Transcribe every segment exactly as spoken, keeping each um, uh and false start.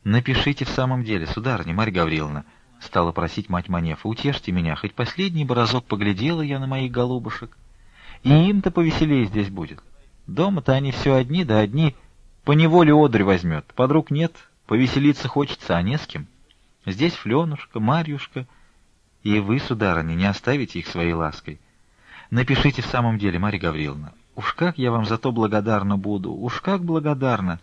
Напишите в самом деле, сударыня, Марья Гавриловна, — стала просить мать Манефа, — утешьте меня, хоть последний бы разок поглядела я на моих голубушек. И им-то повеселее здесь будет. Дома-то они все одни, да одни. Поневоле одурь возьмет, подруг нет, повеселиться хочется, а не с кем. Здесь Фленушка, Марьюшка, и вы, сударыня, не оставите их своей лаской. Напишите в самом деле, Марья Гавриловна, уж как я вам за то благодарна буду, уж как благодарна.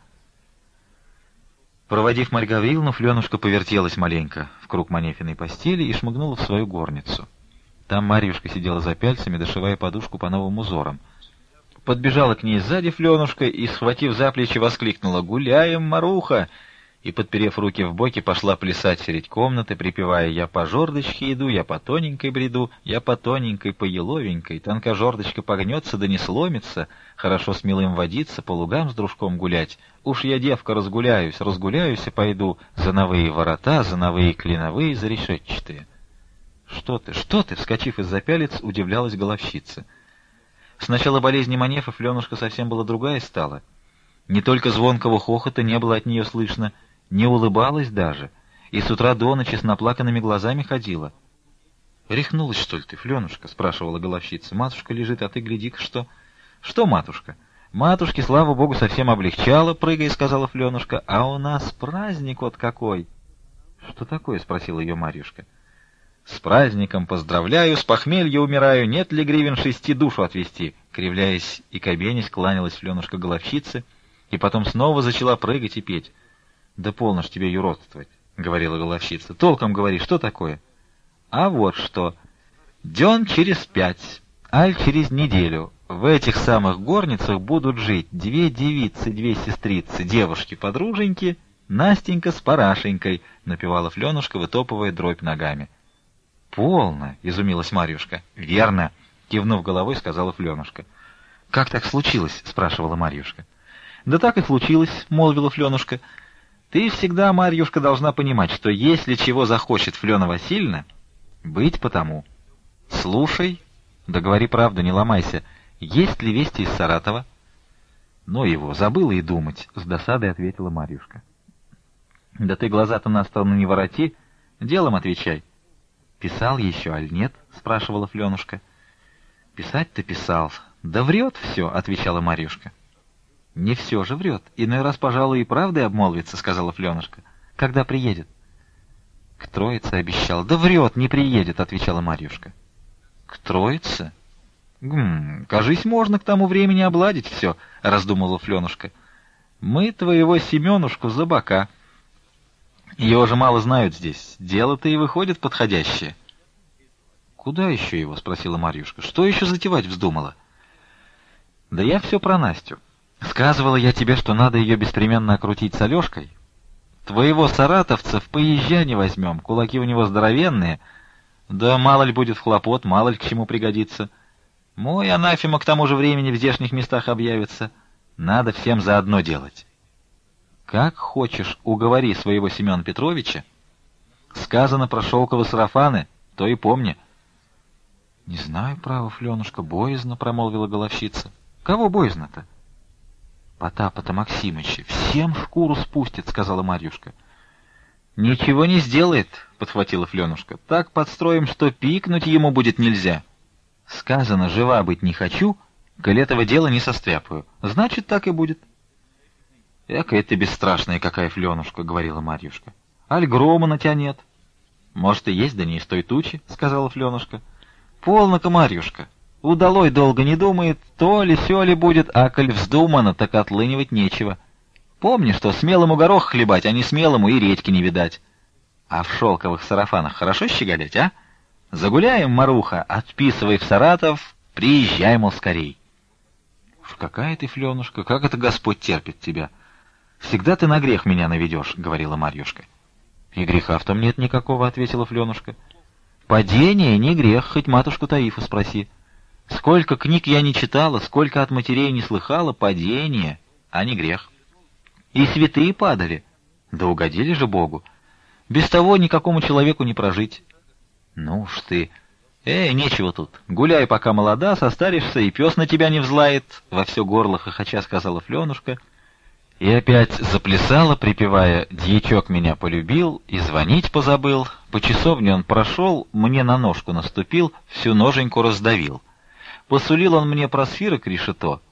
Проводив Марью Гавриловну, Фленушка повертелась маленько в круг Манефиной постели и шмыгнула в свою горницу. Там Марьюшка сидела за пяльцами, дошивая подушку по новым узорам. Подбежала к ней сзади Фленушка и, схватив за плечи, воскликнула: «Гуляем, Маруха!» и, подперев руки в боки, пошла плясать средь комнаты, припевая: «Я по жердочке иду, я по тоненькой бреду, я по тоненькой, по еловенькой, тонка жердочка погнется, да не сломится, хорошо с милым водиться, по лугам с дружком гулять. Уж я, девка, разгуляюсь, разгуляюсь и пойду за новые ворота, за новые клиновые, за решетчатые». «Что ты, что ты?» — вскочив из-за пялец, удивлялась головщица. С начала болезни Манефа Фленушка совсем была другая стала. Не только звонкого хохота не было от нее слышно, не улыбалась даже, и с утра до ночи с наплаканными глазами ходила. «Рехнулась, что ли, ты, Фленушка?» — спрашивала головщица. «Матушка лежит, а ты гляди-ка что». «Что, матушка?» «Матушке, слава богу, совсем облегчало, прыгай», — сказала Фленушка. «А у нас праздник вот какой!» «Что такое?» — спросила ее Марьюшка. «С праздником поздравляю, с похмелья умираю, нет ли гривен шести душу отвести?» Кривляясь и кабенясь, кланялась Фленушка головщице, и потом снова зачала прыгать и петь. «Да полно ж тебе юродствовать», — говорила головщица. «Толком говори, что такое?» «А вот что. Дён через пять, аль через неделю, в этих самых горницах будут жить две девицы, две сестрицы, девушки-подруженьки, Настенька с Парашенькой», — напевала Фленушка, вытопывая дробь ногами. «Полно!» — изумилась Марьюшка. «Верно!» — кивнув головой, сказала Фленушка. «Как так случилось?» — спрашивала Марьюшка. «Да так и случилось», — молвила Фленушка. «Ты всегда, Марьюшка, должна понимать, что если чего захочет Флена Васильевна, быть потому. Слушай, да говори правду, не ломайся, есть ли вести из Саратова?» «Ну его, забыла и думать», — с досадой ответила Марьюшка. «Да ты глаза-то на сторону не вороти, делом отвечай». «Писал еще, аль нет?» — спрашивала Фленушка. «Писать-то писал. Да врет все», — отвечала Марьюшка. «Не все же врет. Иной раз, пожалуй, и правдой обмолвится», — сказала Фленушка. «Когда приедет?» «К Троице обещал». «Да врет, не приедет», — отвечала Марьюшка. «К Троице? Гм, кажись, можно к тому времени обладить все», — раздумывала Фленушка. «Мы твоего Семенушку за бока. Его же мало знают здесь. Дело-то и выходит подходящее». «Куда еще его?» — спросила Марьюшка. «Что еще затевать вздумала?» «Да я все про Настю. Сказывала я тебе, что надо ее беспременно окрутить с Алешкой. Твоего саратовца в поезжане возьмем, кулаки у него здоровенные. Да мало ли будет хлопот, мало ли к чему пригодится. Мой анафема к тому же времени в здешних местах объявится. Надо всем заодно делать. Как хочешь, уговори своего Семена Петровича. Сказано про шелковые сарафаны, то и помни». «Не знаю, право, Фленушка, боязно», — промолвила головщица. «Кого боязно-то?» «Потапа-то Максимыча всем шкуру спустит», — сказала Марьюшка. «Ничего не сделает», — подхватила Фленушка. «Так подстроим, что пикнуть ему будет нельзя. Сказано, жива быть не хочу, коль этого дела не состряпаю. Значит, так и будет». «Экая ты бесстрашная какая, Фленушка», — говорила Марьюшка. «Аль грома на тебя нет». «Может, и есть, да не из той тучи», — сказала Фленушка. «Полно-ка, Марьюшка. Удалой долго не думает, то ли сё ли будет, а коль вздумано, так отлынивать нечего. Помни, что смелому горох хлебать, а не смелому и редьки не видать. А в шелковых сарафанах хорошо щеголять, а? Загуляем, Маруха, отписывай в Саратов, приезжай, мол, скорей». «Уж какая ты, Фленушка, как это Господь терпит тебя? Всегда ты на грех меня наведешь», — говорила Марьюшка. «И греха в том нет никакого», — ответила Фленушка. «Падение не грех, хоть матушку Таифу спроси. Сколько книг я не читала, сколько от матерей не слыхала, падение, а не грех. И святые падали, да угодили же Богу. Без того никакому человеку не прожить». «Ну уж ты... Эй, нечего тут. Гуляй, пока молода, состаришься, и пес на тебя не взлает», — во все горло хохоча сказала Фленушка, И опять заплясала, припевая: «Дьячок меня полюбил и звонить позабыл. По часовне он прошел, мне на ножку наступил, всю ноженьку раздавил. Посулил он мне просфирок решето,